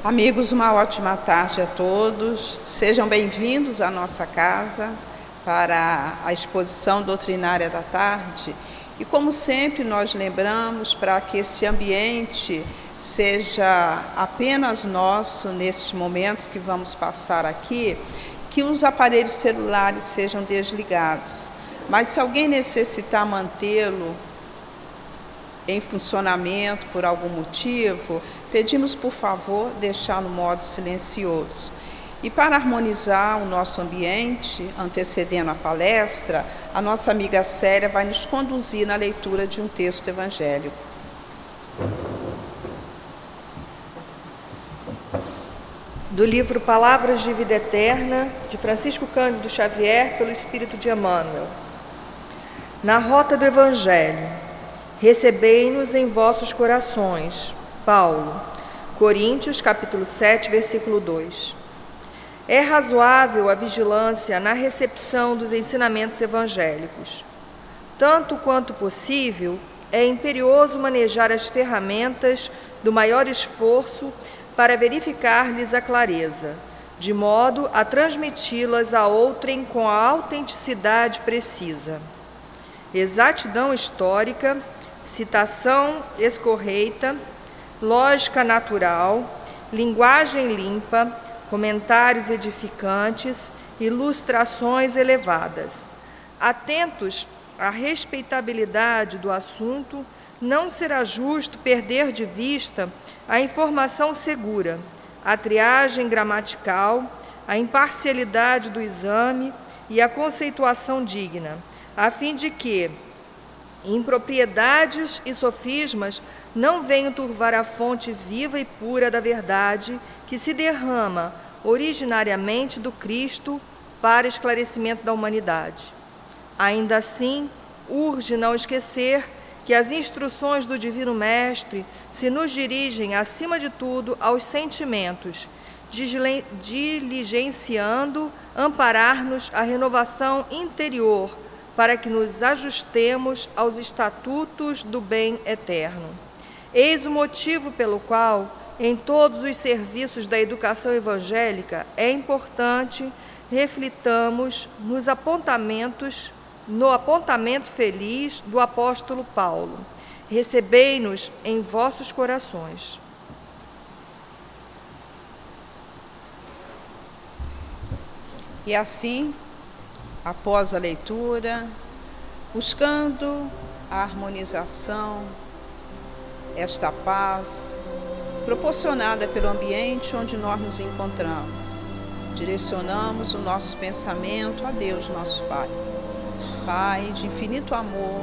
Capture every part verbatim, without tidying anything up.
Amigos, uma ótima tarde a todos. Sejam bem-vindos à nossa casa para a exposição doutrinária da tarde. E como sempre nós lembramos, para que esse ambiente seja apenas nosso nesses momentos que vamos passar aqui, que os aparelhos celulares sejam desligados. Mas se alguém necessitar mantê-lo em funcionamento por algum motivo, pedimos, por favor, deixar no modo silencioso. E para harmonizar o nosso ambiente, antecedendo a palestra, a nossa amiga Célia vai nos conduzir na leitura de um texto evangélico. Do livro Palavras de Vida Eterna, de Francisco Cândido Xavier, pelo Espírito de Emmanuel. Na rota do Evangelho, recebei-nos em vossos corações. Paulo, Coríntios, capítulo sete, versículo dois. É razoável a vigilância na recepção dos ensinamentos evangélicos. Tanto quanto possível, é imperioso manejar as ferramentas do maior esforço para verificar-lhes a clareza, de modo a transmiti-las a outrem com a autenticidade precisa. Exatidão histórica, citação escorreita, lógica natural, linguagem limpa, comentários edificantes, ilustrações elevadas. Atentos à respeitabilidade do assunto, não será justo perder de vista a informação segura, a triagem gramatical, a imparcialidade do exame e a conceituação digna, a fim de que impropriedades e sofismas não venham turvar a fonte viva e pura da verdade que se derrama originariamente do Cristo para esclarecimento da humanidade. Ainda assim, urge não esquecer que as instruções do Divino Mestre se nos dirigem, acima de tudo, aos sentimentos, diligenciando amparar-nos a renovação interior, para que nos ajustemos aos estatutos do bem eterno. Eis o motivo pelo qual, em todos os serviços da educação evangélica, é importante reflitamos nos apontamentos, no apontamento feliz do apóstolo Paulo: recebei-nos em vossos corações. E assim, após a leitura, buscando a harmonização, esta paz proporcionada pelo ambiente onde nós nos encontramos, direcionamos o nosso pensamento a Deus, nosso Pai. Pai de infinito amor,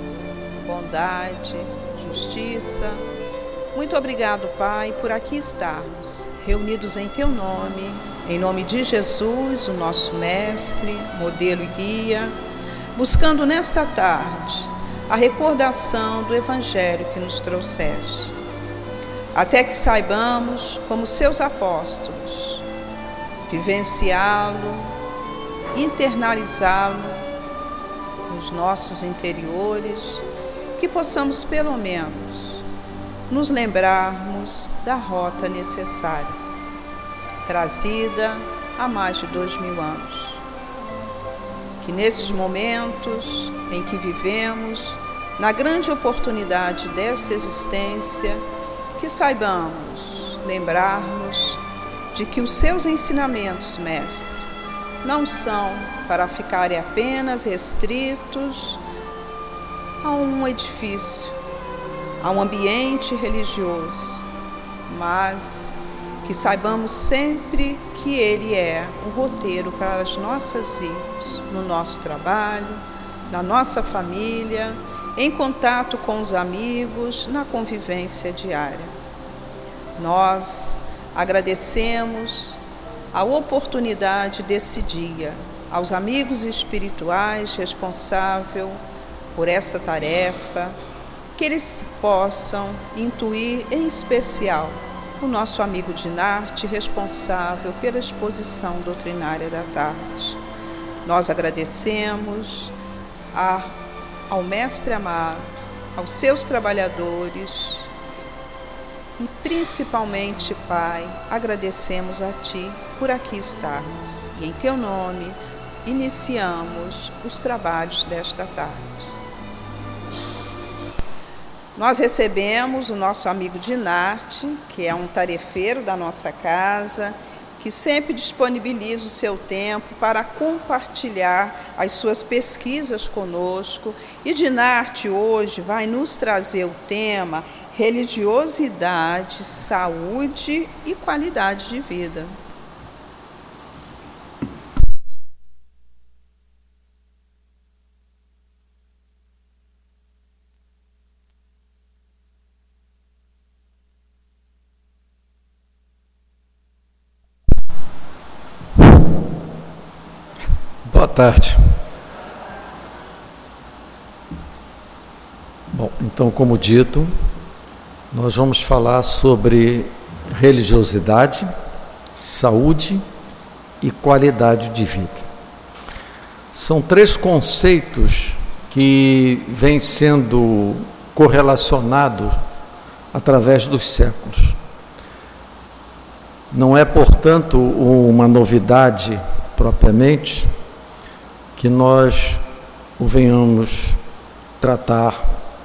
bondade, justiça. Muito obrigado, Pai, por aqui estarmos, reunidos em Teu nome, em nome de Jesus, o nosso Mestre, modelo e guia, buscando nesta tarde a recordação do Evangelho que nos trouxeste, até que saibamos, como Seus apóstolos, vivenciá-lo, internalizá-lo nos nossos interiores, que possamos, pelo menos, nos lembrarmos da rota necessária, trazida há mais de dois mil anos. Que nesses momentos em que vivemos, na grande oportunidade dessa existência, que saibamos lembrar-nos de que os seus ensinamentos, Mestre, não são para ficarem apenas restritos a um edifício, a um ambiente religioso, mas que saibamos sempre que Ele é o roteiro para as nossas vidas, no nosso trabalho, na nossa família, em contato com os amigos, na convivência diária. Nós agradecemos a oportunidade desse dia, aos amigos espirituais responsáveis por essa tarefa, que eles possam intuir em especial o nosso amigo Dinarte, responsável pela exposição doutrinária da tarde. Nós agradecemos a, ao Mestre amado, aos seus trabalhadores e Principalmente, Pai, agradecemos a Ti por aqui estarmos e em Teu nome iniciamos os trabalhos desta tarde. Nós recebemos o nosso amigo Dinarte, que é um tarefeiro da nossa casa, que sempre disponibiliza o seu tempo para compartilhar as suas pesquisas conosco. E Dinarte hoje vai nos trazer o tema religiosidade, saúde e qualidade de vida. Boa tarde. Bom, então, como dito, nós vamos falar sobre religiosidade, saúde e qualidade de vida. São três conceitos que vêm sendo correlacionados através dos séculos. Não é, portanto, uma novidade propriamente que nós o venhamos tratar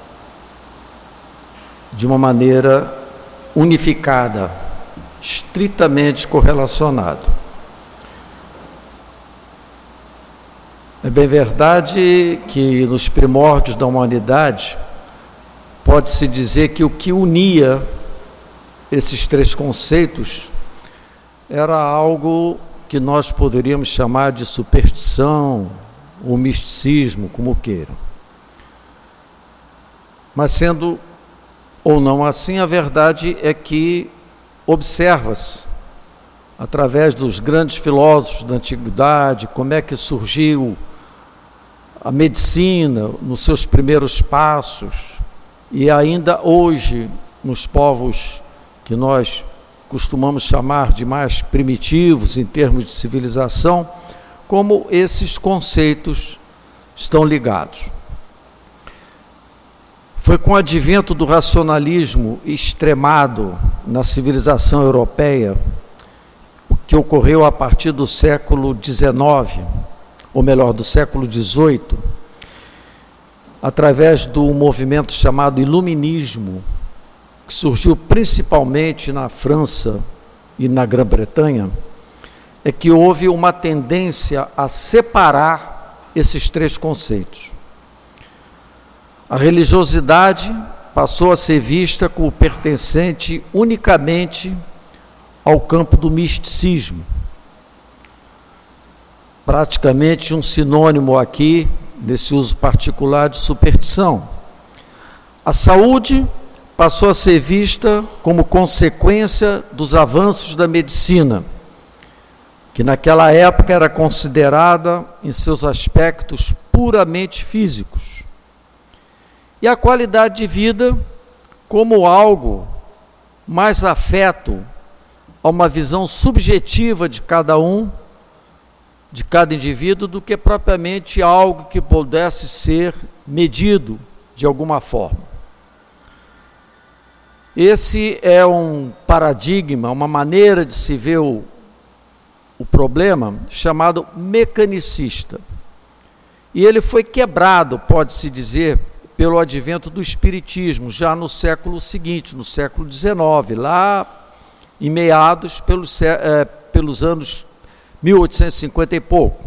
de uma maneira unificada, estritamente correlacionado. É bem verdade que nos primórdios da humanidade pode-se dizer que o que unia esses três conceitos era algo que nós poderíamos chamar de superstição ou misticismo, como queiram. Mas sendo ou não assim, a verdade é que observa-se, através dos grandes filósofos da antiguidade, como é que surgiu a medicina nos seus primeiros passos, e ainda hoje, nos povos que nós costumamos chamar de mais primitivos em termos de civilização, como esses conceitos estão ligados. Foi com o advento do racionalismo extremado na civilização europeia, o que ocorreu a partir do século dezenove, ou melhor, do século dezoito, através do movimento chamado Iluminismo, que surgiu principalmente na França e na Grã-Bretanha, é que houve uma tendência a separar esses três conceitos. A religiosidade passou a ser vista como pertencente unicamente ao campo do misticismo, praticamente um sinônimo aqui, nesse uso particular, de superstição. A saúde passou a ser vista como consequência dos avanços da medicina, que naquela época era considerada em seus aspectos puramente físicos. E a qualidade de vida como algo mais afeto a uma visão subjetiva de cada um, de cada indivíduo, do que propriamente algo que pudesse ser medido de alguma forma. Esse é um paradigma, uma maneira de se ver o, o problema, chamado mecanicista. E ele foi quebrado, pode-se dizer, pelo advento do Espiritismo, já no século seguinte, no século dezenove, lá em meados pelos, é, pelos anos mil oitocentos e cinquenta e pouco.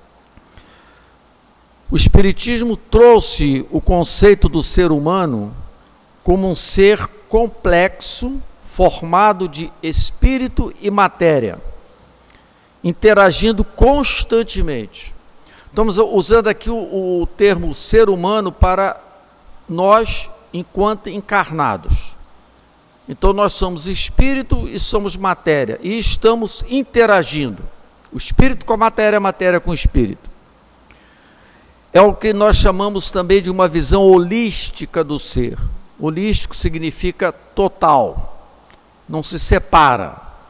O Espiritismo trouxe o conceito do ser humano como um ser complexo, formado de espírito e matéria, interagindo constantemente. Estamos usando aqui o, o termo ser humano para nós enquanto encarnados. Então nós somos espírito e somos matéria, e estamos interagindo, o espírito com a matéria, a matéria com o espírito. É o que nós chamamos também de uma visão holística do ser. Holístico significa total, não se separa.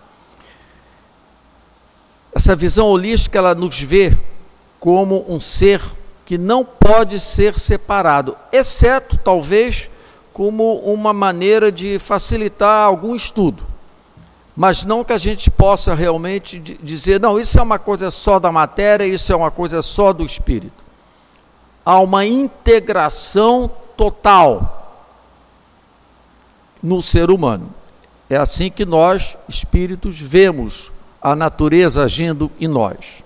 Essa visão holística, ela nos vê como um ser que não pode ser separado, exceto talvez como uma maneira de facilitar algum estudo, mas não que a gente possa realmente dizer, não, isso é uma coisa só da matéria, isso é uma coisa só do espírito. Há uma integração total no ser humano. É assim que nós, espíritos, vemos a natureza agindo em nós.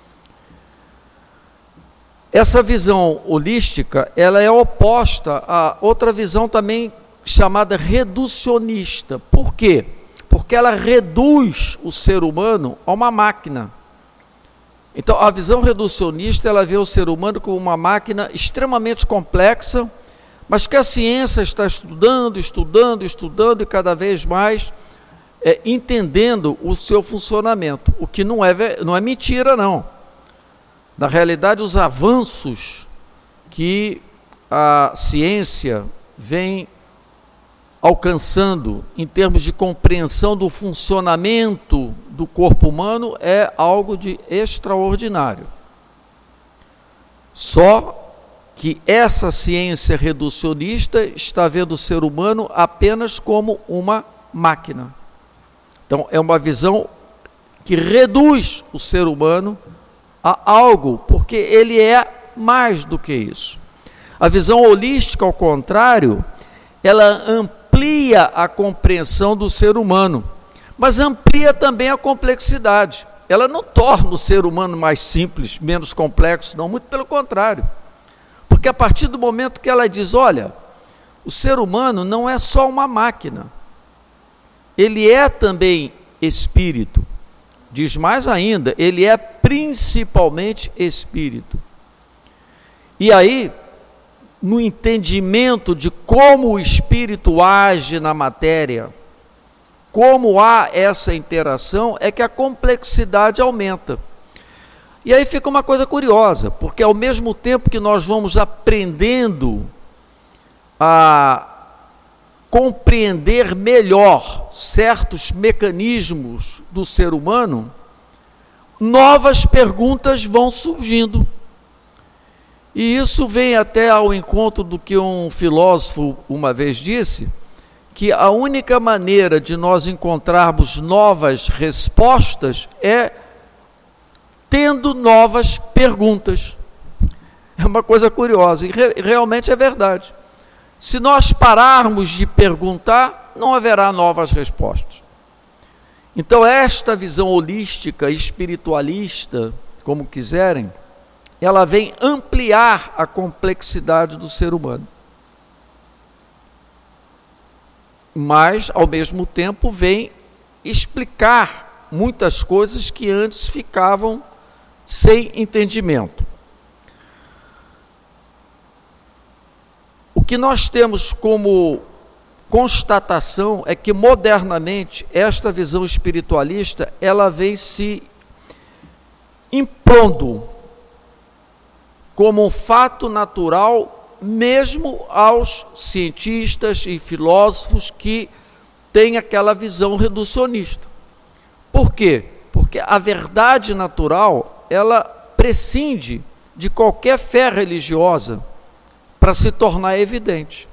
Essa visão holística, ela é oposta a outra visão também chamada reducionista. Por quê? Porque ela reduz o ser humano a uma máquina. Então, a visão reducionista, ela vê o ser humano como uma máquina extremamente complexa, mas que a ciência está estudando, estudando, estudando e cada vez mais é, entendendo o seu funcionamento, o que não é, não é mentira, não. Na realidade, os avanços que a ciência vem alcançando em termos de compreensão do funcionamento do corpo humano é algo de extraordinário. Só que essa ciência reducionista está vendo o ser humano apenas como uma máquina. Então, é uma visão que reduz o ser humano a algo, porque ele é mais do que isso. A visão holística, ao contrário, ela amplia a compreensão do ser humano, mas amplia também a complexidade. Ela não torna o ser humano mais simples, menos complexo, não, muito pelo contrário. Porque a partir do momento que ela diz, olha, o ser humano não é só uma máquina, ele é também espírito. Diz mais ainda, ele é principalmente espírito. E aí, no entendimento de como o espírito age na matéria, como há essa interação, é que a complexidade aumenta. E aí fica uma coisa curiosa, porque ao mesmo tempo que nós vamos aprendendo a compreender melhor certos mecanismos do ser humano, novas perguntas vão surgindo. E isso vem até ao encontro do que um filósofo uma vez disse, que a única maneira de nós encontrarmos novas respostas é tendo novas perguntas. É uma coisa curiosa, e re- realmente é verdade. Se nós pararmos de perguntar, não haverá novas respostas. Então, esta visão holística, espiritualista, como quiserem, ela vem ampliar a complexidade do ser humano. Mas, ao mesmo tempo, vem explicar muitas coisas que antes ficavam sem entendimento. O que nós temos como constatação é que, modernamente, esta visão espiritualista, ela vem se impondo como um fato natural, mesmo aos cientistas e filósofos que têm aquela visão reducionista. Por quê? Porque a verdade natural, ela prescinde de qualquer fé religiosa para se tornar evidente.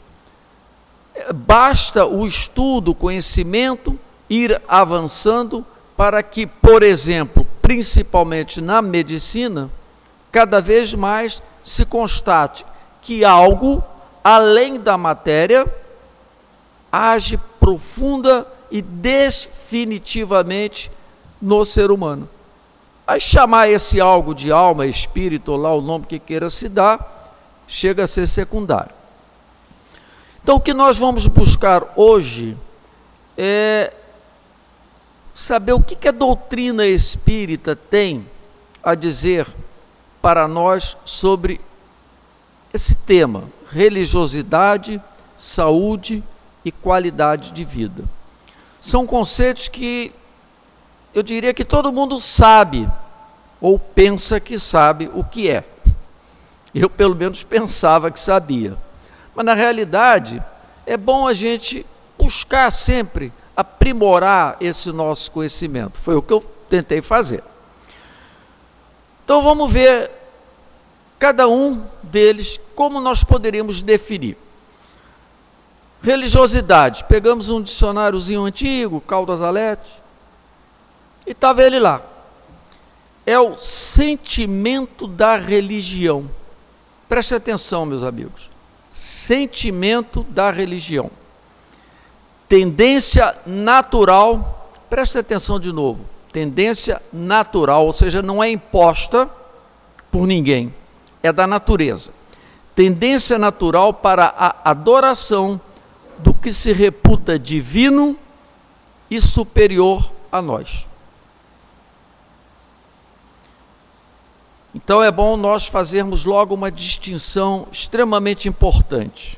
Basta o estudo, o conhecimento ir avançando para que, por exemplo, principalmente na medicina, cada vez mais se constate que algo, além da matéria, age profunda e definitivamente no ser humano. Aí chamar esse algo de alma, espírito, ou lá o nome que queira se dar, chega a ser secundário. Então, o que nós vamos buscar hoje é saber o que, que a doutrina espírita tem a dizer para nós sobre esse tema, religiosidade, saúde e qualidade de vida. São conceitos que eu diria que todo mundo sabe, ou pensa que sabe o que é. Eu, pelo menos, pensava que sabia. Mas, na realidade, é bom a gente buscar sempre aprimorar esse nosso conhecimento. Foi o que eu tentei fazer. Então, vamos ver cada um deles, como nós poderíamos definir. Religiosidade. Pegamos um dicionáriozinho antigo, Caldas Alete, e estava ele lá. É o sentimento da religião. Preste atenção, meus amigos. Sentimento da religião. Tendência natural, preste atenção de novo. Tendência natural, ou seja, não é imposta por ninguém, é da natureza. Tendência natural para a adoração do que se reputa divino e superior a nós. Então é bom nós fazermos logo uma distinção extremamente importante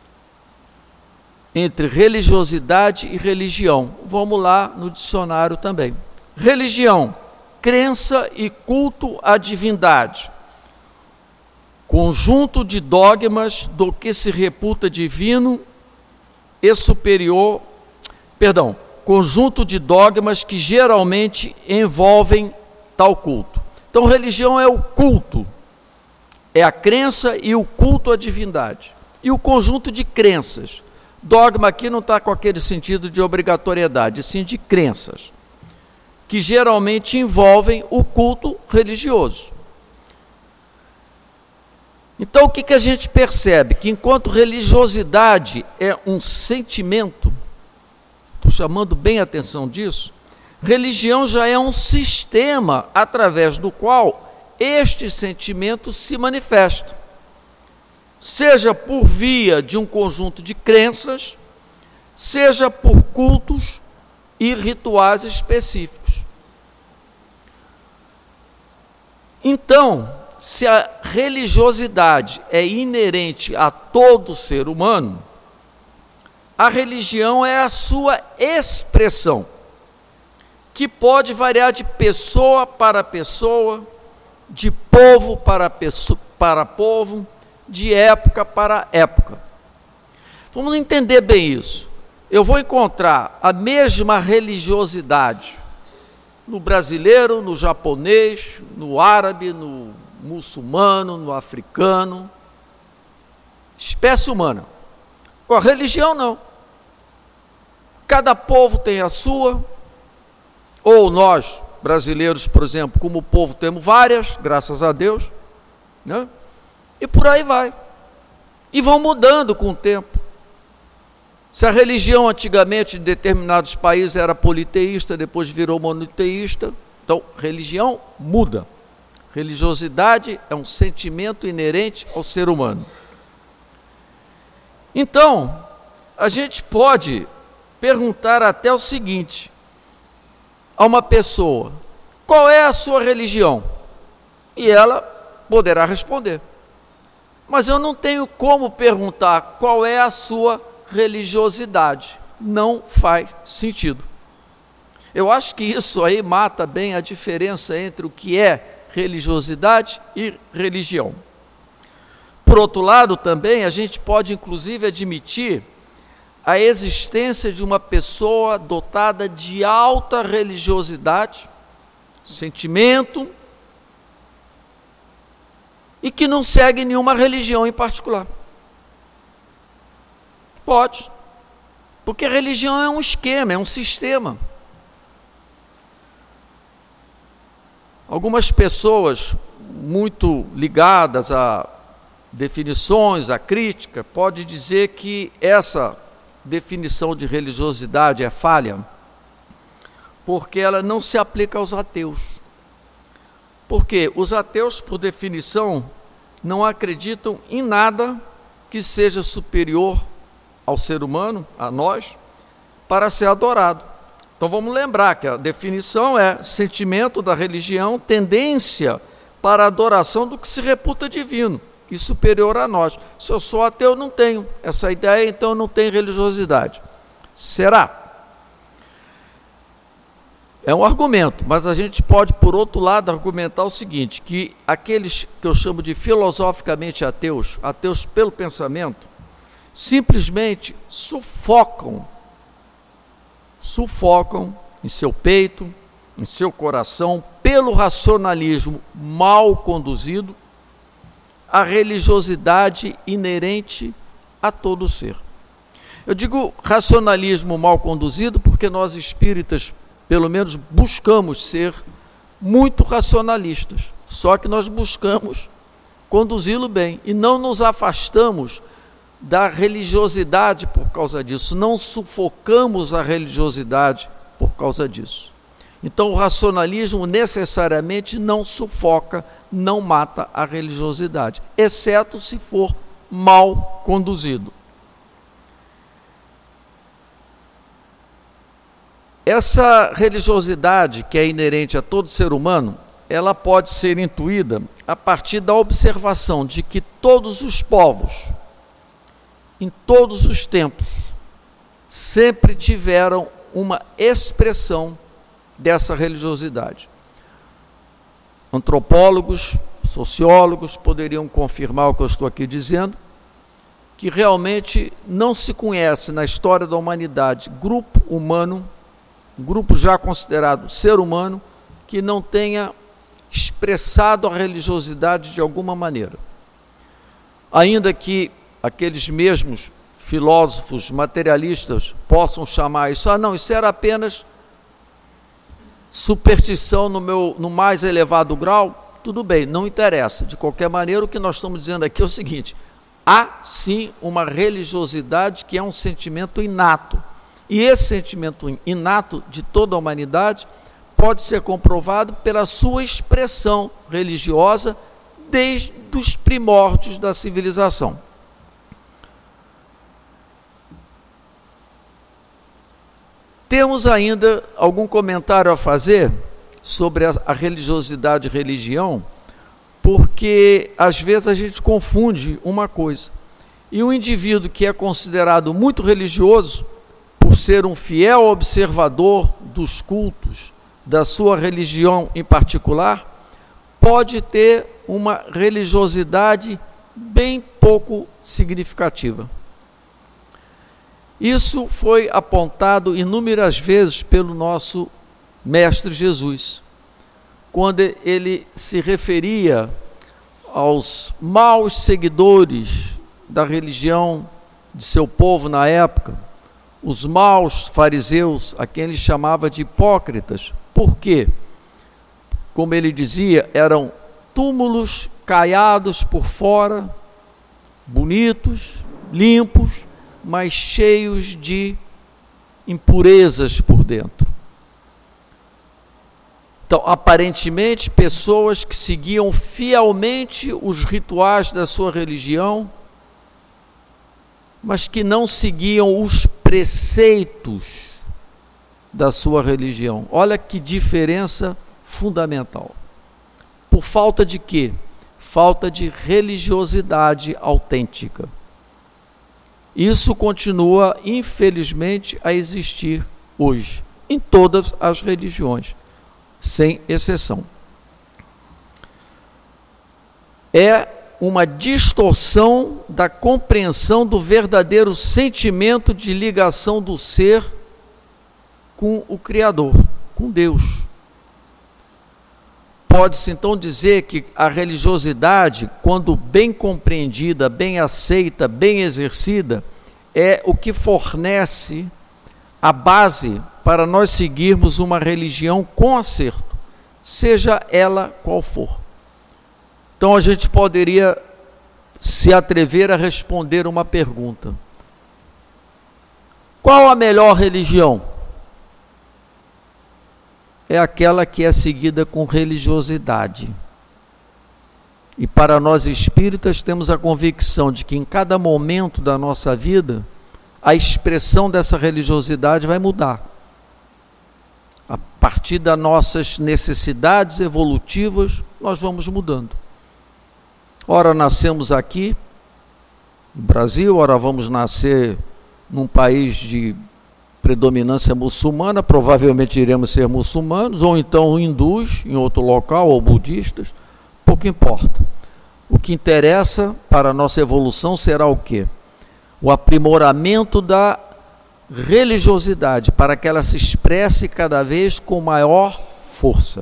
entre religiosidade e religião. Vamos lá no dicionário também. Religião, crença e culto à divindade. Conjunto de dogmas do que se reputa divino e superior, perdão, conjunto de dogmas que geralmente envolvem tal culto. Então, religião é o culto, é a crença e o culto à divindade. E o conjunto de crenças. Dogma aqui não está com aquele sentido de obrigatoriedade, sim de crenças, que geralmente envolvem o culto religioso. Então, o que, que a gente percebe? Que enquanto religiosidade é um sentimento, estou chamando bem a atenção disso, religião já é um sistema através do qual este sentimento se manifesta, seja por via de um conjunto de crenças, seja por cultos e rituais específicos. Então, se a religiosidade é inerente a todo ser humano, a religião é a sua expressão, que pode variar de pessoa para pessoa, de povo para, pessoa, para povo, de época para época. Vamos entender bem isso. Eu vou encontrar a mesma religiosidade no brasileiro, no japonês, no árabe, no muçulmano, no africano, espécie humana. Com a religião, não. Cada povo tem a sua, ou nós, brasileiros, por exemplo, como povo, temos várias, graças a Deus, né? E por aí vai. E vão mudando com o tempo. Se a religião antigamente em determinados países era politeísta, depois virou monoteísta, então religião muda. Religiosidade é um sentimento inerente ao ser humano. Então, a gente pode perguntar até o seguinte a uma pessoa: qual é a sua religião? E ela poderá responder. Mas eu não tenho como perguntar qual é a sua religiosidade. Não faz sentido. Eu acho que isso aí mata bem a diferença entre o que é religiosidade e religião. Por outro lado, também, a gente pode inclusive admitir a existência de uma pessoa dotada de alta religiosidade, sentimento, e que não segue nenhuma religião em particular. Pode, porque a religião é um esquema, é um sistema. Algumas pessoas muito ligadas a definições, a crítica, podem dizer que essa definição de religiosidade é falha, porque ela não se aplica aos ateus. Porque os ateus, por definição, não acreditam em nada que seja superior ao ser humano, a nós, para ser adorado. Então vamos lembrar que a definição é sentimento da religião, tendência para a adoração do que se reputa divino e superior a nós. Se eu sou ateu, não tenho essa ideia, então eu não tenho religiosidade. Será? É um argumento, mas a gente pode, por outro lado, argumentar o seguinte, que aqueles que eu chamo de filosoficamente ateus, ateus pelo pensamento, simplesmente sufocam, sufocam em seu peito, em seu coração, pelo racionalismo mal conduzido, a religiosidade inerente a todo ser. Eu digo racionalismo mal conduzido porque nós espíritas, pelo menos, buscamos ser muito racionalistas, só que nós buscamos conduzi-lo bem e não nos afastamos da religiosidade por causa disso, não sufocamos a religiosidade por causa disso. Então o racionalismo necessariamente não sufoca, não mata a religiosidade, exceto se for mal conduzido. Essa religiosidade que é inerente a todo ser humano, ela pode ser intuída a partir da observação de que todos os povos, em todos os tempos, sempre tiveram uma expressão dessa religiosidade. Antropólogos, sociólogos poderiam confirmar o que eu estou aqui dizendo, que realmente não se conhece na história da humanidade grupo humano, grupo já considerado ser humano, que não tenha expressado a religiosidade de alguma maneira. Ainda que aqueles mesmos filósofos materialistas possam chamar isso, ah não, isso era apenas superstição no, meu, no mais elevado grau, tudo bem, não interessa. De qualquer maneira, o que nós estamos dizendo aqui é o seguinte: há sim uma religiosidade que é um sentimento inato, e esse sentimento inato de toda a humanidade pode ser comprovado pela sua expressão religiosa desde os primórdios da civilização. Temos ainda algum comentário a fazer sobre a, a religiosidade e religião, porque às vezes a gente confunde uma coisa. E um indivíduo que é considerado muito religioso, por ser um fiel observador dos cultos, da sua religião em particular, pode ter uma religiosidade bem pouco significativa. Isso foi apontado inúmeras vezes pelo nosso Mestre Jesus, quando ele se referia aos maus seguidores da religião de seu povo na época, os maus fariseus, a quem ele chamava de hipócritas. Por quê? Como ele dizia, eram túmulos caiados por fora, bonitos, limpos, mas cheios de impurezas por dentro. Então, aparentemente, pessoas que seguiam fielmente os rituais da sua religião, mas que não seguiam os preceitos da sua religião. Olha que diferença fundamental. Por falta de quê? Falta de religiosidade autêntica. Isso continua, infelizmente, a existir hoje, em todas as religiões, sem exceção. É uma distorção da compreensão do verdadeiro sentimento de ligação do ser com o Criador, com Deus. Pode-se então dizer que a religiosidade, quando bem compreendida, bem aceita, bem exercida, é o que fornece a base para nós seguirmos uma religião com acerto, seja ela qual for. Então a gente poderia se atrever a responder uma pergunta: qual a melhor religião? É aquela que é seguida com religiosidade. E para nós espíritas temos a convicção de que em cada momento da nossa vida a expressão dessa religiosidade vai mudar. A partir das nossas necessidades evolutivas, nós vamos mudando. Ora nascemos aqui, no Brasil, ora vamos nascer num país de predominância muçulmana, provavelmente iremos ser muçulmanos, ou então hindus em outro local, ou budistas, pouco importa. O que interessa para a nossa evolução será o quê? O aprimoramento da religiosidade, para que ela se expresse cada vez com maior força.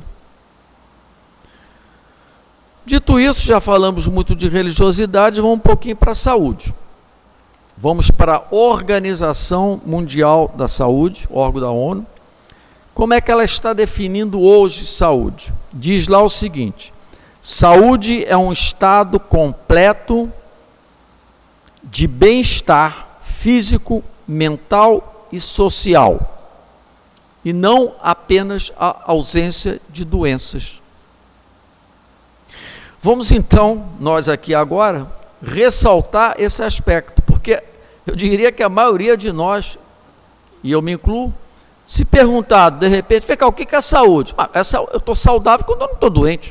Dito isso, já falamos muito de religiosidade, vamos um pouquinho para a saúde. Vamos para a Organização Mundial da Saúde, órgão da ONU. Como é que ela está definindo hoje saúde? Diz lá o seguinte: saúde é um estado completo de bem-estar físico, mental e social, e não apenas a ausência de doenças. Vamos então, nós aqui agora, ressaltar esse aspecto, porque eu diria que a maioria de nós, e eu me incluo, se perguntar de repente, vem cá, o que é saúde? Ah, essa, eu estou saudável quando eu não estou doente.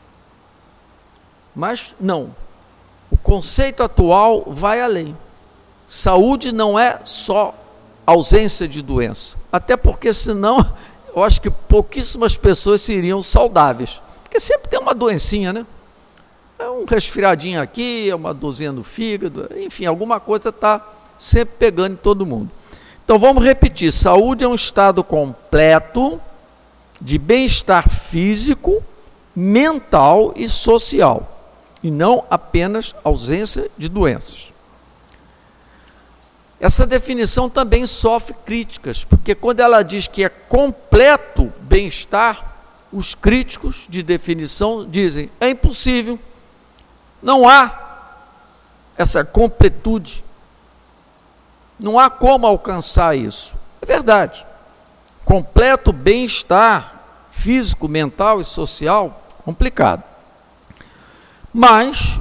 Mas não, o conceito atual vai além. Saúde não é só ausência de doença, até porque senão eu acho que pouquíssimas pessoas seriam saudáveis, porque sempre tem uma doencinha, né? É um resfriadinho aqui, é uma dorzinha no fígado, enfim, alguma coisa está sempre pegando em todo mundo. Então vamos repetir: saúde é um estado completo de bem-estar físico, mental e social, e não apenas ausência de doenças. Essa definição também sofre críticas, porque quando ela diz que é completo bem-estar, os críticos de definição dizem: é impossível, não há essa completude, não há como alcançar isso. É verdade, completo bem-estar físico, mental e social, complicado. Mas,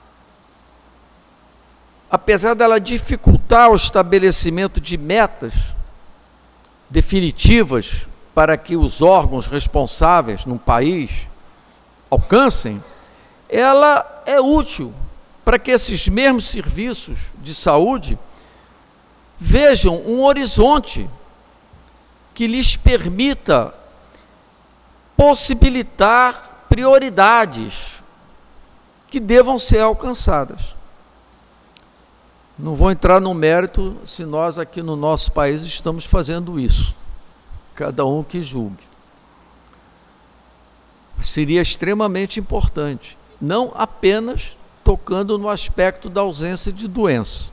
apesar dela dificultar o estabelecimento de metas definitivas para que os órgãos responsáveis no país alcancem, ela é útil para que esses mesmos serviços de saúde vejam um horizonte que lhes permita possibilitar prioridades que devam ser alcançadas. Não vou entrar no mérito se nós aqui no nosso país estamos fazendo isso, cada um que julgue. Mas seria extremamente importante, não apenas tocando no aspecto da ausência de doença.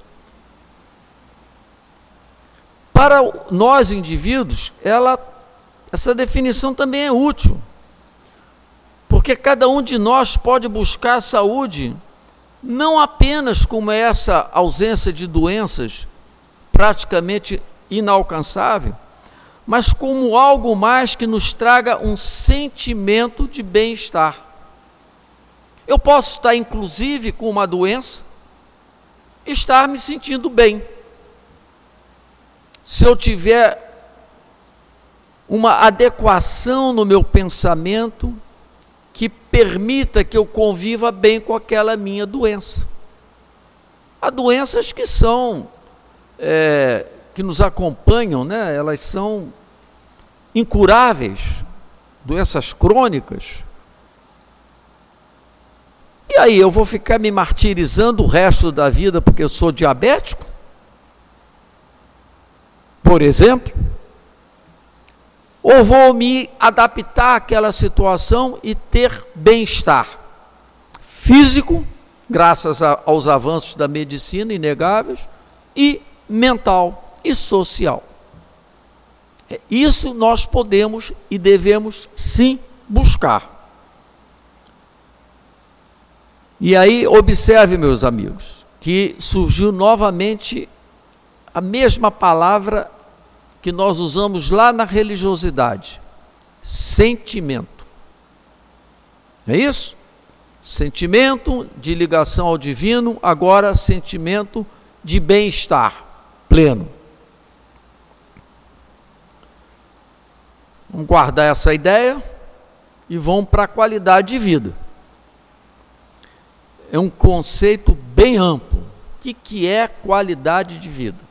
Para nós indivíduos, ela, essa definição também é útil, porque cada um de nós pode buscar a saúde não apenas como essa ausência de doenças praticamente inalcançável, mas como algo mais que nos traga um sentimento de bem-estar. Eu posso estar inclusive com uma doença e estar me sentindo bem. Se eu tiver uma adequação no meu pensamento que permita que eu conviva bem com aquela minha doença. Há doenças que são, é, que nos acompanham, né? Elas são incuráveis, doenças crônicas. E aí, eu vou ficar me martirizando o resto da vida porque eu sou diabético? Por exemplo? Ou vou me adaptar àquela situação e ter bem-estar físico, graças a, aos avanços da medicina inegáveis, e mental e social. Isso nós podemos e devemos sim buscar. E aí, observe, meus amigos, que surgiu novamente a mesma palavra que nós usamos lá na religiosidade: sentimento. É isso? Sentimento de ligação ao divino, agora sentimento de bem-estar pleno. Vamos guardar essa ideia e vamos para a qualidade de vida. É um conceito bem amplo. O que, que é qualidade de vida?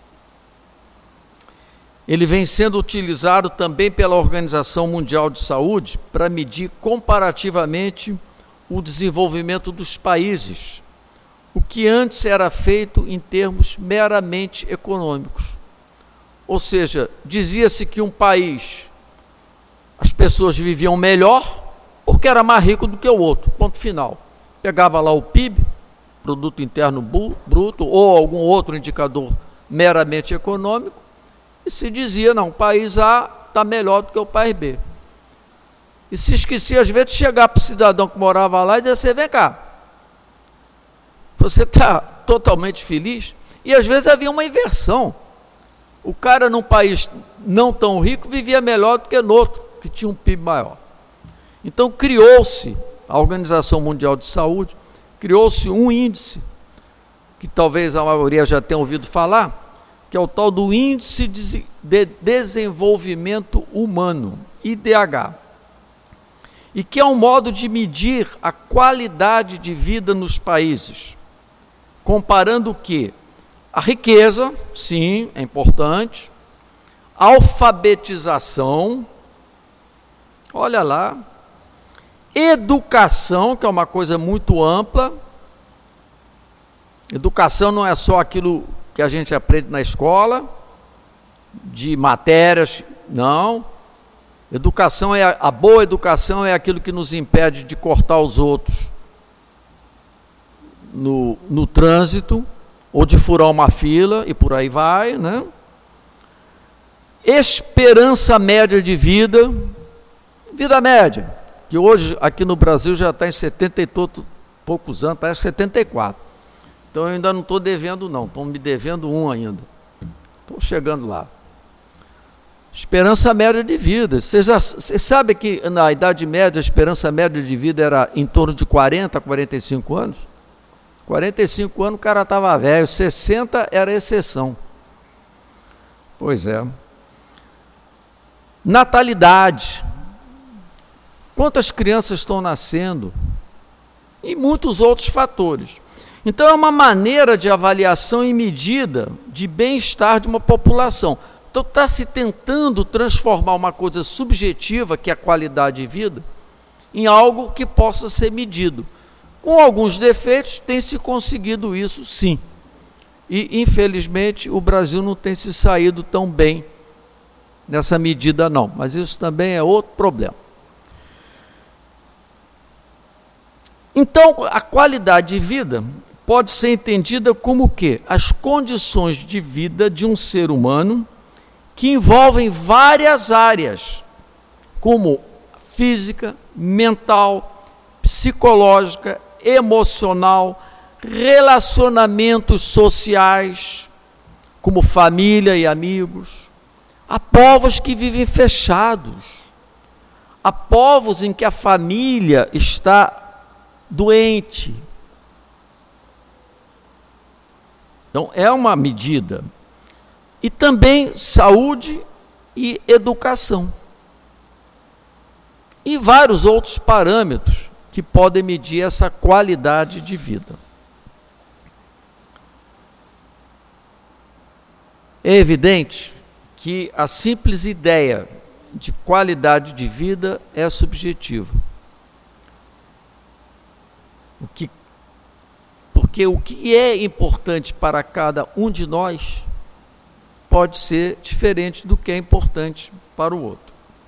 Ele vem sendo utilizado também pela Organização Mundial de Saúde para medir comparativamente o desenvolvimento dos países, o que antes era feito em termos meramente econômicos. Ou seja, dizia-se que um país, as pessoas viviam melhor porque era mais rico do que o outro, ponto final. Pegava lá o P I B produto interno bruto, ou algum outro indicador meramente econômico, e se dizia, não, o país A está melhor do que o país B. E se esquecia, às vezes, de chegar para o cidadão que morava lá e dizer assim, vem cá, você está totalmente feliz? E às vezes havia uma inversão. O cara num país não tão rico vivia melhor do que no outro, que tinha um P I B maior. Então criou-se, a Organização Mundial de Saúde, criou-se um índice, que talvez a maioria já tenha ouvido falar, que é o tal do Índice de Desenvolvimento Humano, I D H, e que é um modo de medir a qualidade de vida nos países, comparando o quê? A riqueza, sim, é importante, a alfabetização, olha lá, educação, que é uma coisa muito ampla. Educação não é só aquilo que a gente aprende na escola, de matérias, não. Educação é a, a boa educação é aquilo que nos impede de cortar os outros no, no trânsito, ou de furar uma fila, e por aí vai, né? Esperança média de vida, vida média, que hoje aqui no Brasil já está em setenta e poucos anos, parece setenta e quatro. Então eu ainda não estou devendo não, estou me devendo um ainda. Estou chegando lá. Esperança média de vida. Você, já, você sabe que na Idade Média a esperança média de vida era em torno de quarenta, quarenta e cinco anos? quarenta e cinco anos o cara estava velho, sessenta era exceção. Pois é. Natalidade. Quantas crianças estão nascendo? E muitos outros fatores. Então é uma maneira de avaliação e medida de bem-estar de uma população. Então está se tentando transformar uma coisa subjetiva, que é a qualidade de vida, em algo que possa ser medido. Com alguns defeitos, tem se conseguido isso, sim. E, infelizmente, o Brasil não tem se saído tão bem nessa medida, não. Mas isso também é outro problema. Então, a qualidade de vida pode ser entendida como o quê? As condições de vida de um ser humano que envolvem várias áreas, como física, mental, psicológica, emocional, relacionamentos sociais, como família e amigos. Há povos que vivem fechados, há povos em que a família está doente. Então é uma medida. E também saúde e educação. E vários outros parâmetros que podem medir essa qualidade de vida. É evidente que a simples ideia de qualidade de vida é subjetiva. O que, porque o que é importante para cada um de nós pode ser diferente do que é importante para o outro.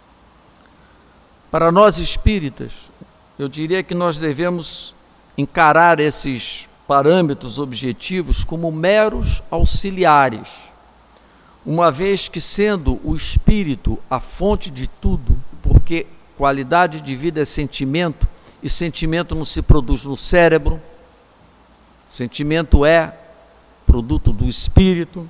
Para nós espíritas, eu diria que nós devemos encarar esses parâmetros objetivos como meros auxiliares, uma vez que, sendo o espírito a fonte de tudo, porque qualidade de vida é sentimento, e sentimento não se produz no cérebro, sentimento é produto do espírito.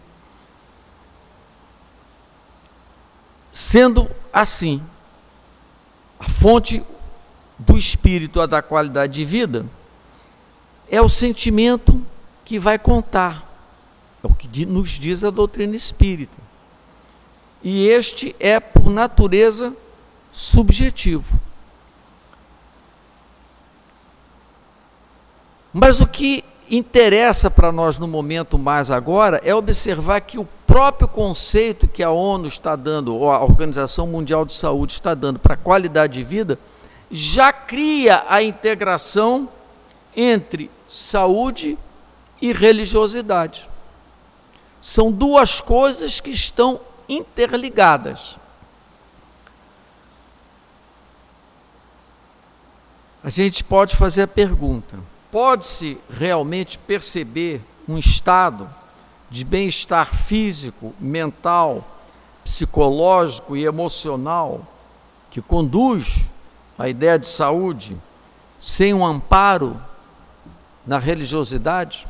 Sendo assim, a fonte do espírito, a da qualidade de vida, é o sentimento que vai contar. É o que nos diz a doutrina espírita. E este é, por natureza, subjetivo. Mas o que interessa para nós no momento mais agora é observar que o próprio conceito que a ONU está dando, ou a Organização Mundial de Saúde está dando para a qualidade de vida, já cria a integração entre saúde e religiosidade. São duas coisas que estão interligadas. A gente pode fazer a pergunta: pode-se realmente perceber um estado de bem-estar físico, mental, psicológico e emocional que conduz à ideia de saúde sem um amparo na religiosidade?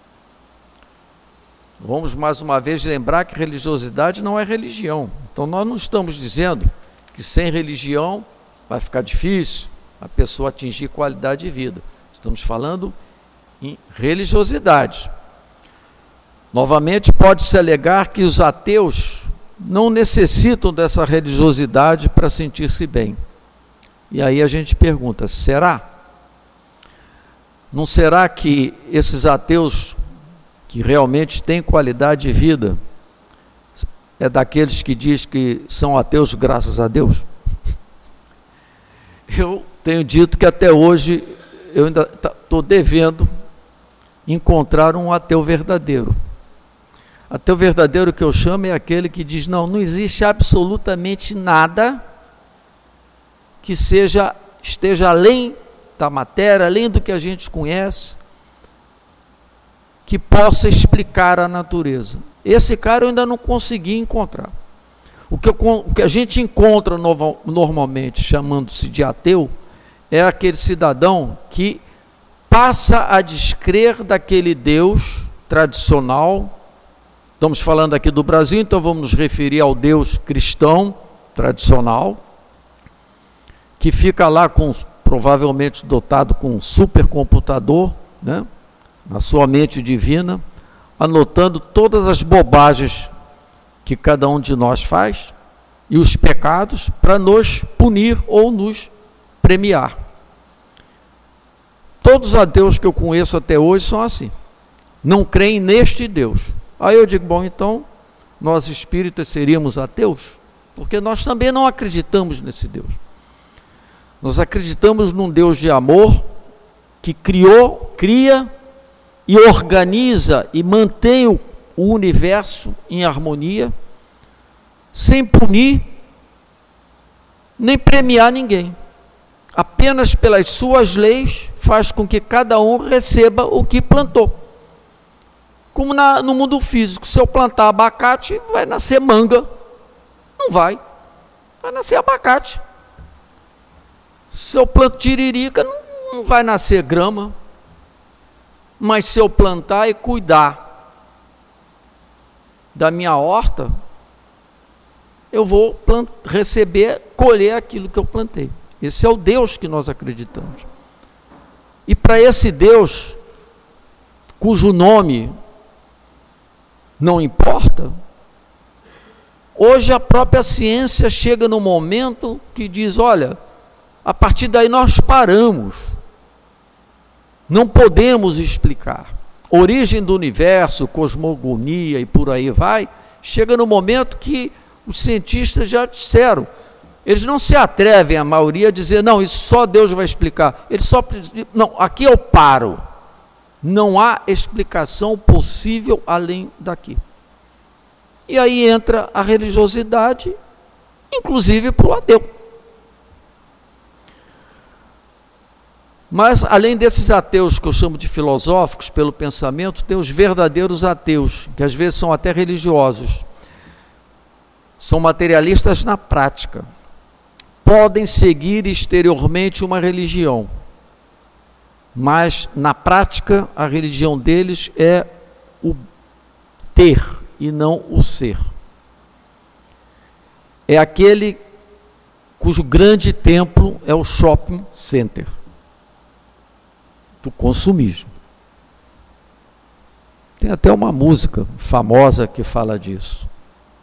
Vamos mais uma vez lembrar que religiosidade não é religião. Então nós não estamos dizendo que sem religião vai ficar difícil a pessoa atingir qualidade de vida. Estamos falando em religiosidade. Novamente, pode-se alegar que os ateus não necessitam dessa religiosidade para sentir-se bem. E aí a gente pergunta, será? Não será que esses ateus que realmente têm qualidade de vida é daqueles que diz que são ateus graças a Deus? Eu tenho dito que até hoje eu ainda estou devendo encontrar um ateu verdadeiro. Ateu verdadeiro que eu chamo é aquele que diz, não, não existe absolutamente nada que seja, esteja além da matéria, além do que a gente conhece, que possa explicar a natureza. Esse cara eu ainda não consegui encontrar. O que, eu, o que a gente encontra no, normalmente, chamando-se de ateu, é aquele cidadão que passa a descrer daquele Deus tradicional. Estamos falando aqui do Brasil, então vamos nos referir ao Deus cristão tradicional, que fica lá com, provavelmente dotado com um supercomputador, né, na sua mente divina, anotando todas as bobagens que cada um de nós faz e os pecados para nos punir ou nos premiar. Todos os ateus que eu conheço até hoje são assim, não creem neste Deus. Aí eu digo, bom, então nós espíritas seríamos ateus? Porque nós também não acreditamos nesse Deus. Nós acreditamos num Deus de amor que criou, cria e organiza e mantém o, o universo em harmonia, sem punir nem premiar ninguém. Apenas pelas suas leis faz com que cada um receba o que plantou. Como na, no mundo físico, se eu plantar abacate, vai nascer manga. Não vai. Vai nascer abacate. Se eu planto tiririca, não, não vai nascer grama. Mas se eu plantar e cuidar da minha horta, eu vou plant, receber, colher aquilo que eu plantei. Esse é o Deus que nós acreditamos. E para esse Deus, cujo nome não importa, hoje a própria ciência chega no momento que diz, olha, a partir daí nós paramos, não podemos explicar. Origem do universo, cosmogonia e por aí vai, chega no momento que os cientistas já disseram, eles não se atrevem, a maioria, a dizer, não, isso só Deus vai explicar. Eles só, não, aqui eu paro. Não há explicação possível além daqui. E aí entra a religiosidade, inclusive para o ateu. Mas, além desses ateus que eu chamo de filosóficos pelo pensamento, tem os verdadeiros ateus, que às vezes são até religiosos. São materialistas na prática. Podem seguir exteriormente uma religião, mas na prática a religião deles é o ter e não o ser. É aquele cujo grande templo é o shopping center do consumismo. Tem até uma música famosa que fala disso.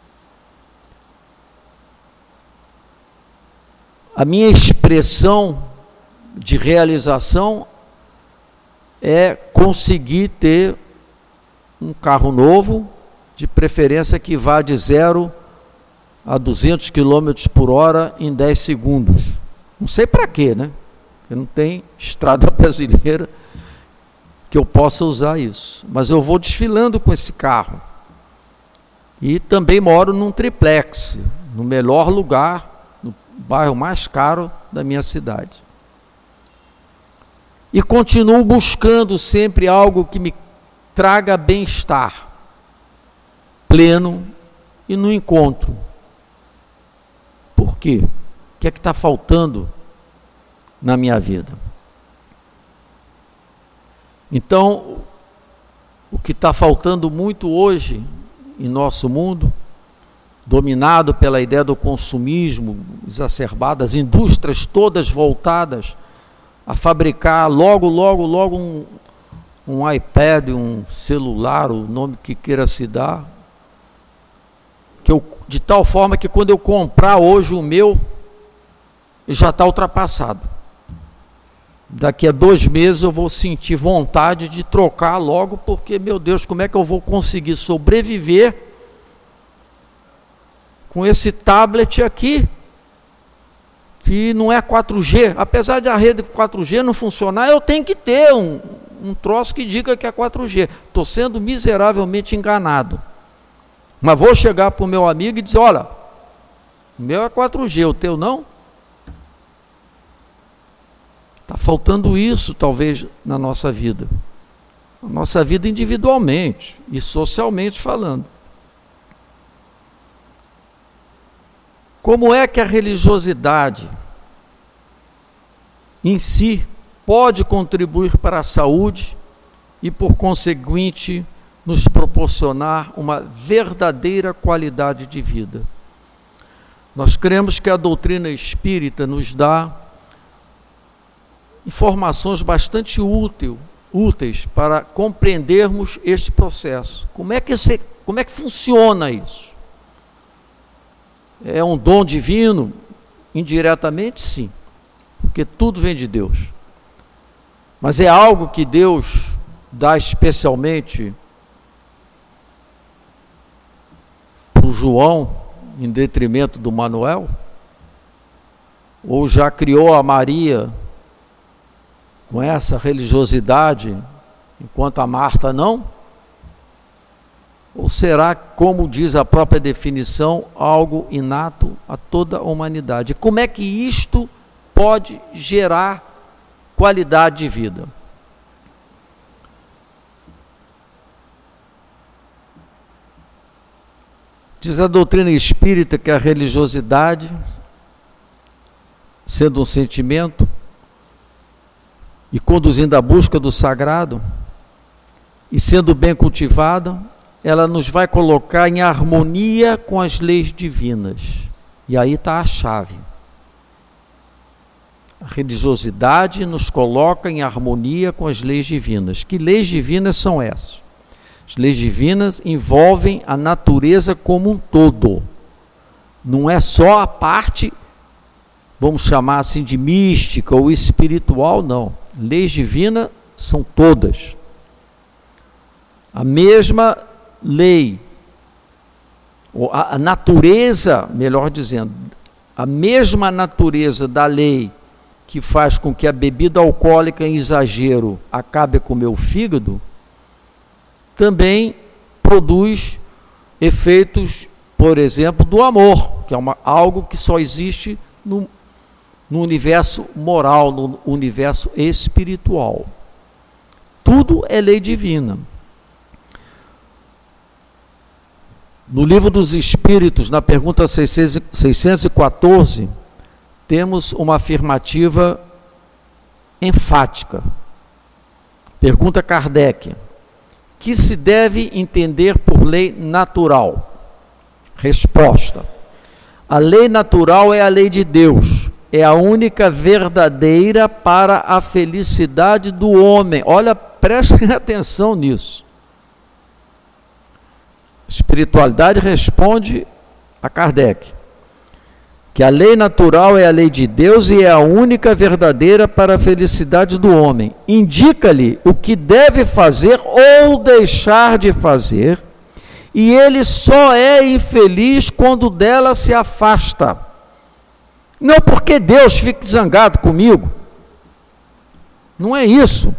A minha expressão de realização é conseguir ter um carro novo, de preferência que vá de zero a duzentos quilômetros por hora em dez segundos. Não sei para quê, né? Porque não tem estrada brasileira que eu possa usar isso. Mas eu vou desfilando com esse carro. E também moro num triplex, no melhor lugar, no bairro mais caro da minha cidade. e continuo buscando sempre algo que me traga bem-estar pleno e não encontro. Por quê? O que é que está faltando na minha vida? Então, o que está faltando muito hoje em nosso mundo, dominado pela ideia do consumismo exacerbado, as indústrias todas voltadas a fabricar logo, logo, logo um, um iPad, um celular, o nome que queira se dar, que eu, de tal forma que quando eu comprar hoje o meu, ele já está ultrapassado. Daqui a dois meses eu vou sentir vontade de trocar logo, porque, meu Deus, como é que eu vou conseguir sobreviver com esse tablet aqui, que não é quatro G, apesar de a rede quatro G não funcionar, eu tenho que ter um, um troço que diga que é quatro G. Estou sendo miseravelmente enganado. Mas vou chegar para o meu amigo e dizer, olha, o meu é quatro G, o teu não? Está faltando isso, talvez, na nossa vida. Na nossa vida individualmente e socialmente falando. Como é que a religiosidade em si pode contribuir para a saúde e, por conseguinte, nos proporcionar uma verdadeira qualidade de vida? Nós cremos que a doutrina espírita nos dá informações bastante útil, úteis para compreendermos este processo. Como é que, esse, como é que funciona isso? É um dom divino? Indiretamente, sim, porque tudo vem de Deus. Mas é algo que Deus dá especialmente para o João, em detrimento do Manuel? Ou já criou a Maria com essa religiosidade, enquanto a Marta não? Ou será, como diz a própria definição, algo inato a toda a humanidade? Como é que isto pode gerar qualidade de vida? Diz a doutrina espírita que a religiosidade, sendo um sentimento, e conduzindo à busca do sagrado, e sendo bem cultivada, ela nos vai colocar em harmonia com as leis divinas. E aí está a chave. A religiosidade nos coloca em harmonia com as leis divinas. Que leis divinas são essas? As leis divinas envolvem a natureza como um todo. Não é só a parte, vamos chamar assim, de mística ou espiritual, não. Leis divinas são todas. A mesma lei, ou a, a natureza, melhor dizendo, a mesma natureza da lei que faz com que a bebida alcoólica em exagero acabe com o meu fígado, também produz efeitos, por exemplo, do amor, que é uma, algo que só existe no no universo moral, no universo espiritual. Tudo é lei divina. No Livro dos Espíritos, na pergunta seiscentos e quatorze, temos uma afirmativa enfática. Pergunta Kardec: que se deve entender por lei natural? Resposta: a lei natural é a lei de Deus, é a única verdadeira para a felicidade do homem. Olha, prestem atenção nisso. A espiritualidade responde a Kardec que a lei natural é a lei de Deus e é a única verdadeira para a felicidade do homem. Indica-lhe o que deve fazer ou deixar de fazer, e ele só é infeliz quando dela se afasta. Não porque Deus fique zangado comigo, não é isso.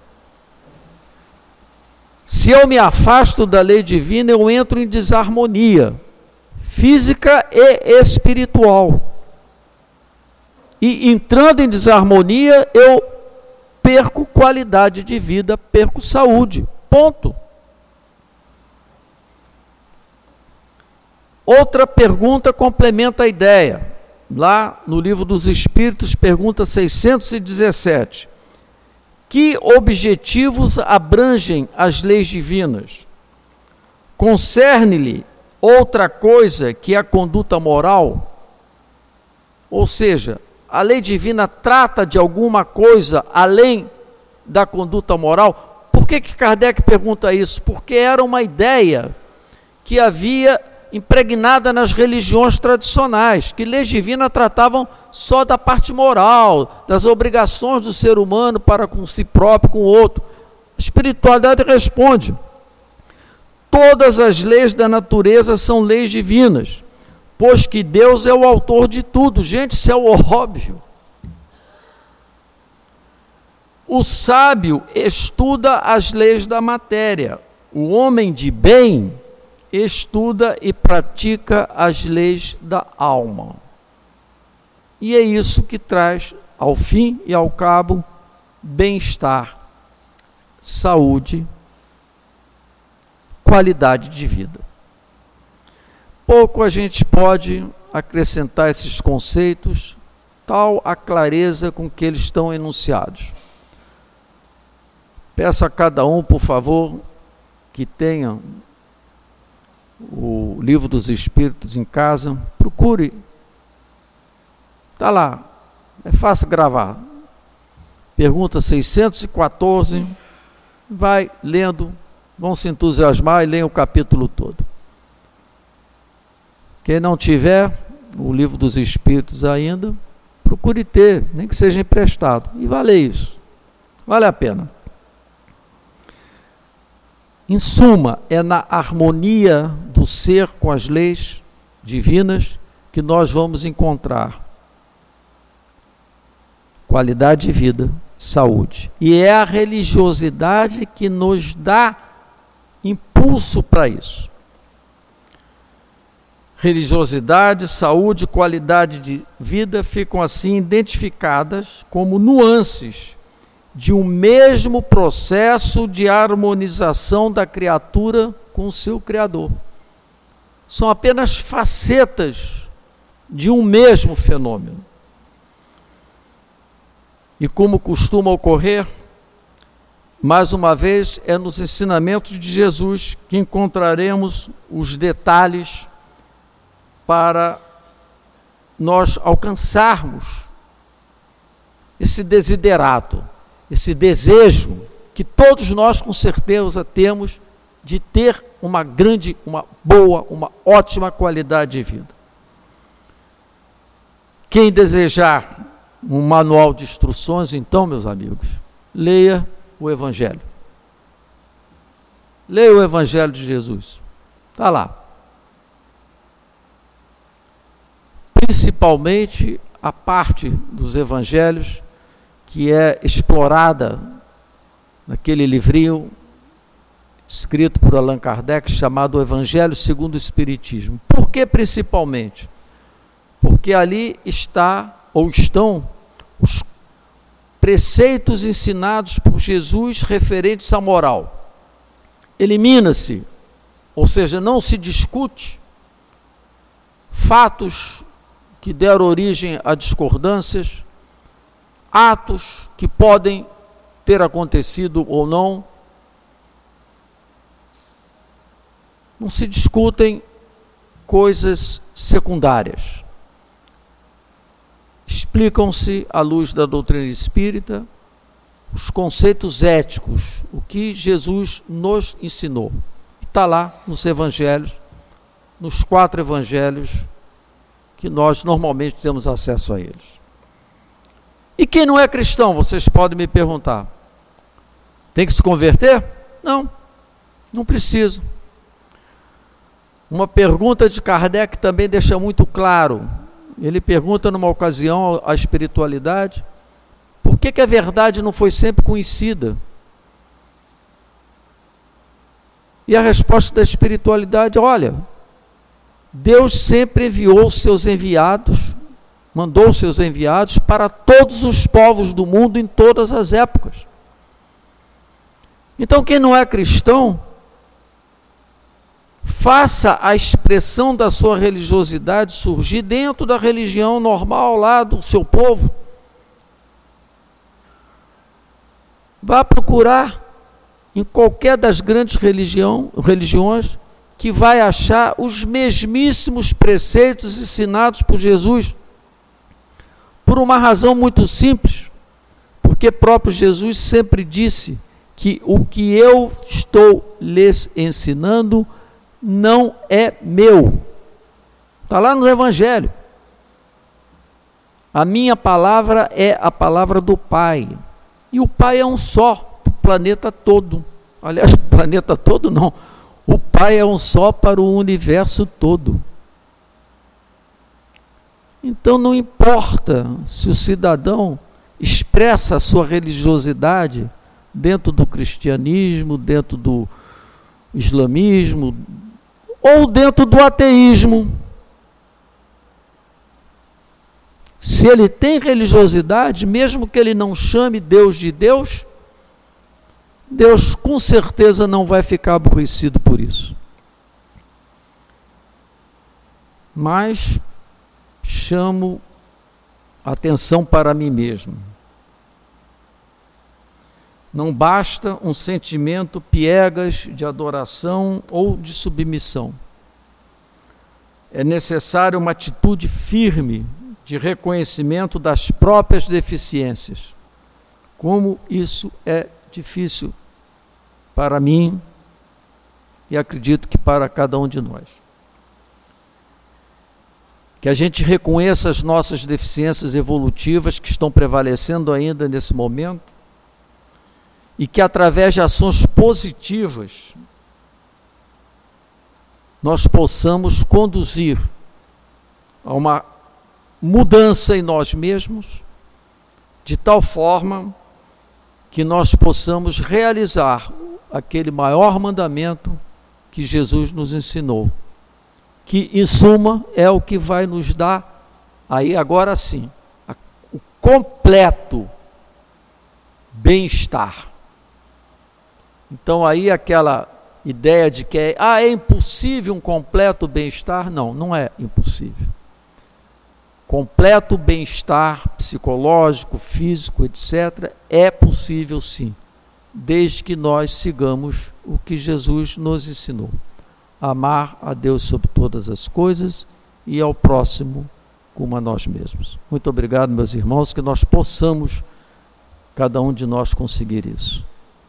Se eu me afasto da lei divina, eu entro em desarmonia física e espiritual. E entrando em desarmonia, eu perco qualidade de vida, perco saúde. Ponto. Outra pergunta complementa a ideia. Lá no Livro dos Espíritos, pergunta seiscentos e dezessete. Que objetivos abrangem as leis divinas? Concerne-lhe outra coisa que a conduta moral? Ou seja, a lei divina trata de alguma coisa além da conduta moral? Por que que Kardec pergunta isso? Porque era uma ideia que havia impregnada nas religiões tradicionais, que leis divinas tratavam só da parte moral, das obrigações do ser humano para com si próprio, com o outro. A espiritualidade responde: todas as leis da natureza são leis divinas, pois que Deus é o autor de tudo. Gente, isso é o óbvio. O sábio estuda as leis da matéria, o homem de bem estuda e pratica as leis da alma. E é isso que traz, ao fim e ao cabo, bem-estar, saúde, qualidade de vida. Pouco a gente pode acrescentar esses conceitos, tal a clareza com que eles estão enunciados. Peço a cada um, por favor, que tenha o Livro dos Espíritos em casa, procure, está lá, é fácil gravar, pergunta seiscentos e quatorze, vai lendo, vão se entusiasmar e leiam o capítulo todo. Quem não tiver o Livro dos Espíritos ainda, procure ter, nem que seja emprestado, e vale isso, vale a pena. Em suma, é na harmonia do ser com as leis divinas que nós vamos encontrar qualidade de vida, saúde. E é a religiosidade que nos dá impulso para isso. Religiosidade, saúde, qualidade de vida ficam assim identificadas como nuances de um mesmo processo de harmonização da criatura com o seu Criador. São apenas facetas de um mesmo fenômeno. E como costuma ocorrer, mais uma vez, é nos ensinamentos de Jesus que encontraremos os detalhes para nós alcançarmos esse desiderato, esse desejo que todos nós com certeza temos de ter uma grande, uma boa, uma ótima qualidade de vida. Quem desejar um manual de instruções, então, meus amigos, leia o Evangelho. Leia o Evangelho de Jesus. Está lá. Principalmente a parte dos Evangelhos que é explorada naquele livrinho escrito por Allan Kardec, chamado Evangelho segundo o Espiritismo. Por que principalmente? Porque ali está, ou estão, os preceitos ensinados por Jesus referentes à moral. Elimina-se, ou seja, não se discute fatos que deram origem a discordâncias, atos que podem ter acontecido ou não. Não se discutem coisas secundárias. Explicam-se, à luz da doutrina espírita, os conceitos éticos, o que Jesus nos ensinou. Está lá nos evangelhos, nos quatro evangelhos, que nós normalmente temos acesso a eles. E quem não é cristão, vocês podem me perguntar, tem que se converter? Não, não precisa. Uma pergunta de Kardec também deixa muito claro. Ele pergunta numa ocasião à espiritualidade, por que que a verdade não foi sempre conhecida? E a resposta da espiritualidade, olha, Deus sempre enviou seus enviados mandou seus enviados para todos os povos do mundo em todas as épocas. Então, quem não é cristão, faça a expressão da sua religiosidade surgir dentro da religião normal lá do seu povo. Vá procurar em qualquer das grandes religião, religiões que vai achar os mesmíssimos preceitos ensinados por Jesus. Por uma razão muito simples, porque próprio Jesus sempre disse que o que eu estou lhes ensinando não é meu. Está lá no Evangelho. A minha palavra é a palavra do Pai. E o Pai é um só, o planeta todo. Aliás, o planeta todo não. O Pai é um só para o universo todo. Então não importa se o cidadão expressa a sua religiosidade dentro do cristianismo, dentro do islamismo, ou dentro do ateísmo. Se ele tem religiosidade, mesmo que ele não chame Deus de Deus, Deus com certeza não vai ficar aborrecido por isso. Mas chamo atenção para mim mesmo. Não basta um sentimento piegas de adoração ou de submissão. É necessário uma atitude firme de reconhecimento das próprias deficiências. Como isso é difícil para mim e acredito que para cada um de nós. Que a gente reconheça as nossas deficiências evolutivas que estão prevalecendo ainda nesse momento, e que através de ações positivas nós possamos conduzir a uma mudança em nós mesmos, de tal forma que nós possamos realizar aquele maior mandamento que Jesus nos ensinou, que em suma é o que vai nos dar, aí agora sim, a, o completo bem-estar. Então aí aquela ideia de que é, ah, é impossível um completo bem-estar, não, não é impossível. Completo bem-estar psicológico, físico, etcétera, é possível sim, desde que nós sigamos o que Jesus nos ensinou. Amar a Deus sobre todas as coisas e ao próximo como a nós mesmos. Muito obrigado, meus irmãos, que nós possamos, cada um de nós, conseguir isso.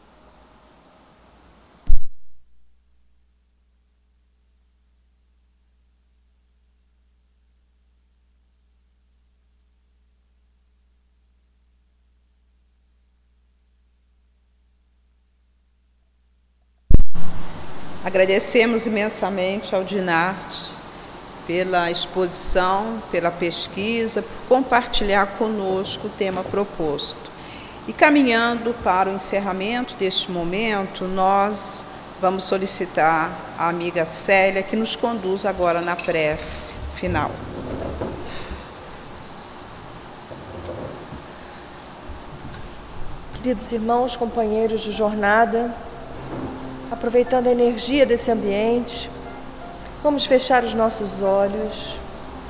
Agradecemos imensamente ao Dinarte pela exposição, pela pesquisa, por compartilhar conosco o tema proposto. E caminhando para o encerramento deste momento, nós vamos solicitar a amiga Célia que nos conduz agora na prece final. Queridos irmãos, companheiros de jornada, aproveitando a energia desse ambiente, vamos fechar os nossos olhos,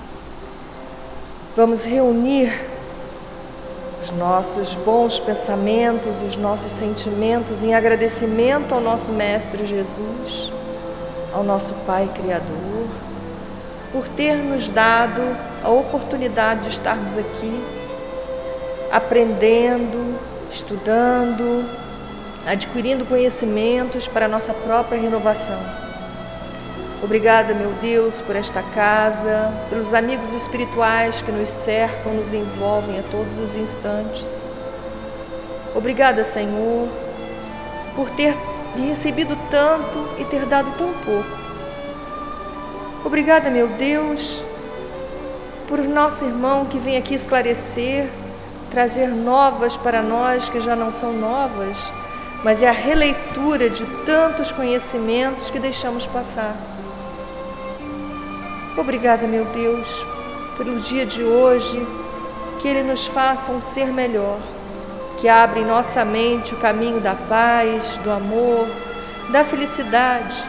vamos reunir os nossos bons pensamentos, os nossos sentimentos em agradecimento ao nosso Mestre Jesus, ao nosso Pai Criador, por ter nos dado a oportunidade de estarmos aqui, aprendendo, estudando, adquirindo conhecimentos para a nossa própria renovação. Obrigada, meu Deus, por esta casa, pelos amigos espirituais que nos cercam, nos envolvem a todos os instantes. Obrigada, Senhor, por ter recebido tanto e ter dado tão pouco. Obrigada, meu Deus, por nosso irmão que vem aqui esclarecer, trazer novas para nós que já não são novas, mas é a releitura de tantos conhecimentos que deixamos passar. Obrigada, meu Deus, pelo dia de hoje, que Ele nos faça um ser melhor, que abra em nossa mente o caminho da paz, do amor, da felicidade,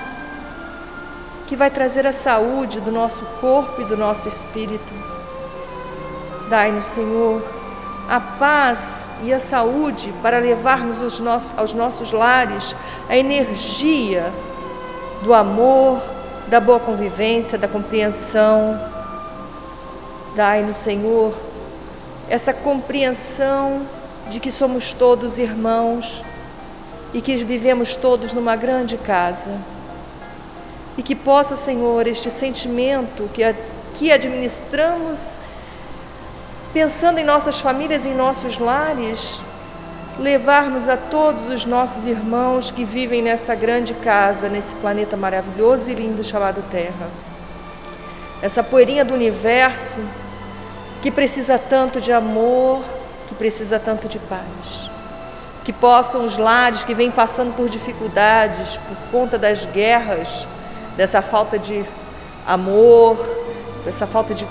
que vai trazer a saúde do nosso corpo e do nosso espírito. Dai-nos, Senhor, a paz e a saúde para levarmos os nossos, aos nossos lares a energia do amor, da boa convivência, da compreensão. Dai-nos, Senhor, essa compreensão de que somos todos irmãos e que vivemos todos numa grande casa. E que possa, Senhor, este sentimento que, que administramos, pensando em nossas famílias e em nossos lares, levarmos a todos os nossos irmãos que vivem nessa grande casa, nesse planeta maravilhoso e lindo chamado Terra. Essa poeirinha do universo que precisa tanto de amor, que precisa tanto de paz. Que possam os lares que vêm passando por dificuldades, por conta das guerras, dessa falta de amor, dessa falta de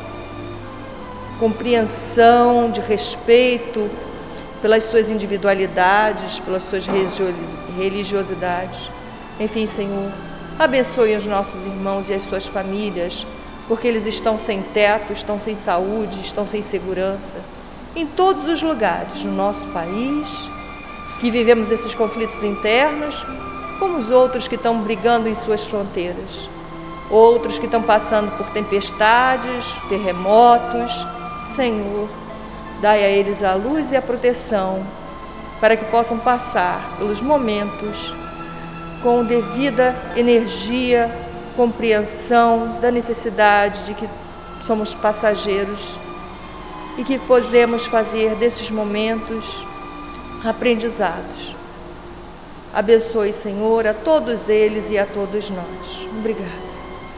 compreensão, de respeito pelas suas individualidades, pelas suas religiosidades. Enfim, Senhor, abençoe os nossos irmãos e as suas famílias, porque eles estão sem teto, estão sem saúde, estão sem segurança, em todos os lugares no nosso país, que vivemos esses conflitos internos, como os outros que estão brigando em suas fronteiras, outros que estão passando por tempestades, terremotos. Senhor, dai a eles a luz e a proteção, para que possam passar pelos momentos com devida energia, compreensão da necessidade de que somos passageiros e que podemos fazer desses momentos aprendizados. Abençoe, Senhor, a todos eles e a todos nós. Obrigada.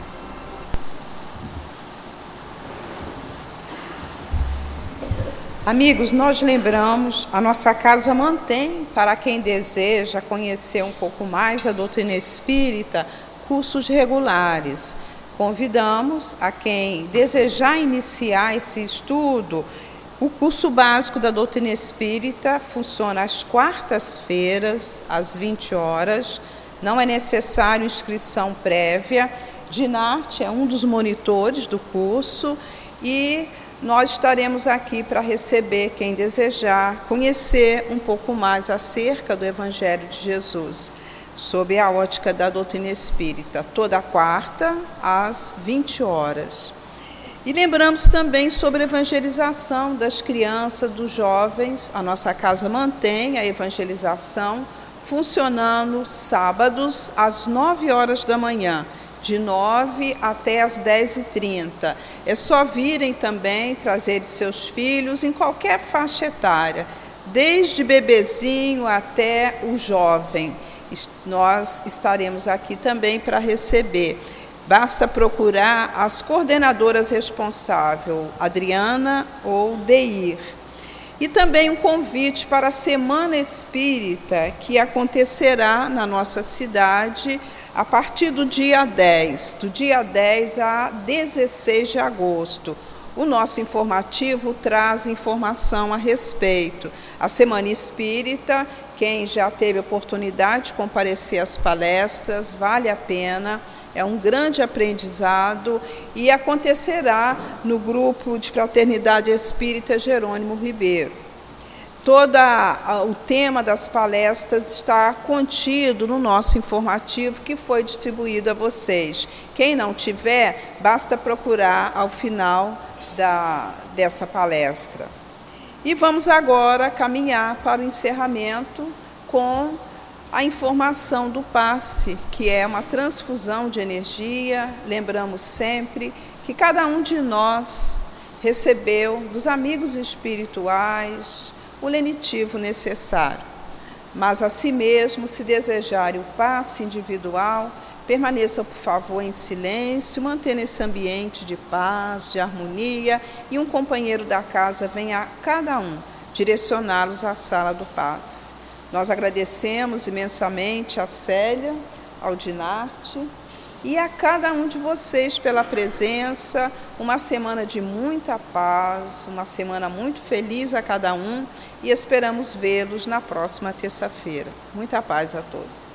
Amigos, nós lembramos, a nossa casa mantém, para quem deseja conhecer um pouco mais a doutrina espírita, cursos regulares. Convidamos a quem desejar iniciar esse estudo. O curso básico da doutrina espírita funciona às quartas-feiras, às vinte horas. Não é necessário inscrição prévia. Dinarte é um dos monitores do curso e nós estaremos aqui para receber quem desejar conhecer um pouco mais acerca do Evangelho de Jesus, sob a ótica da doutrina espírita, toda quarta, às vinte horas. E lembramos também sobre a evangelização das crianças, dos jovens. A nossa casa mantém a evangelização funcionando sábados às nove horas da manhã, de nove até às dez e trinta. É só virem também, trazer seus filhos em qualquer faixa etária, desde bebezinho até o jovem. Nós estaremos aqui também para receber. Basta procurar as coordenadoras responsáveis, Adriana ou Deir. E também um convite para a Semana Espírita, que acontecerá na nossa cidade a partir do dia dez, do dia dez a dezesseis de agosto. O nosso informativo traz informação a respeito. A Semana Espírita, quem já teve oportunidade de comparecer às palestras, vale a pena, é um grande aprendizado e acontecerá no grupo de Fraternidade Espírita Jerônimo Ribeiro. Todo o tema das palestras está contido no nosso informativo que foi distribuído a vocês. Quem não tiver, basta procurar ao final da, dessa palestra. E vamos agora caminhar para o encerramento com a informação do passe, que é uma transfusão de energia. Lembramos sempre que cada um de nós recebeu dos amigos espirituais o lenitivo necessário. Mas, a si mesmo, se desejarem o passe individual, permaneçam, por favor, em silêncio, mantendo esse ambiente de paz, de harmonia, e um companheiro da casa venha a cada um direcioná-los à sala do passe. Nós agradecemos imensamente a Célia, ao Dinarte, e a cada um de vocês pela presença. Uma semana de muita paz, uma semana muito feliz a cada um, e esperamos vê-los na próxima terça-feira. Muita paz a todos.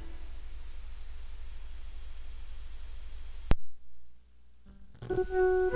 Thank you.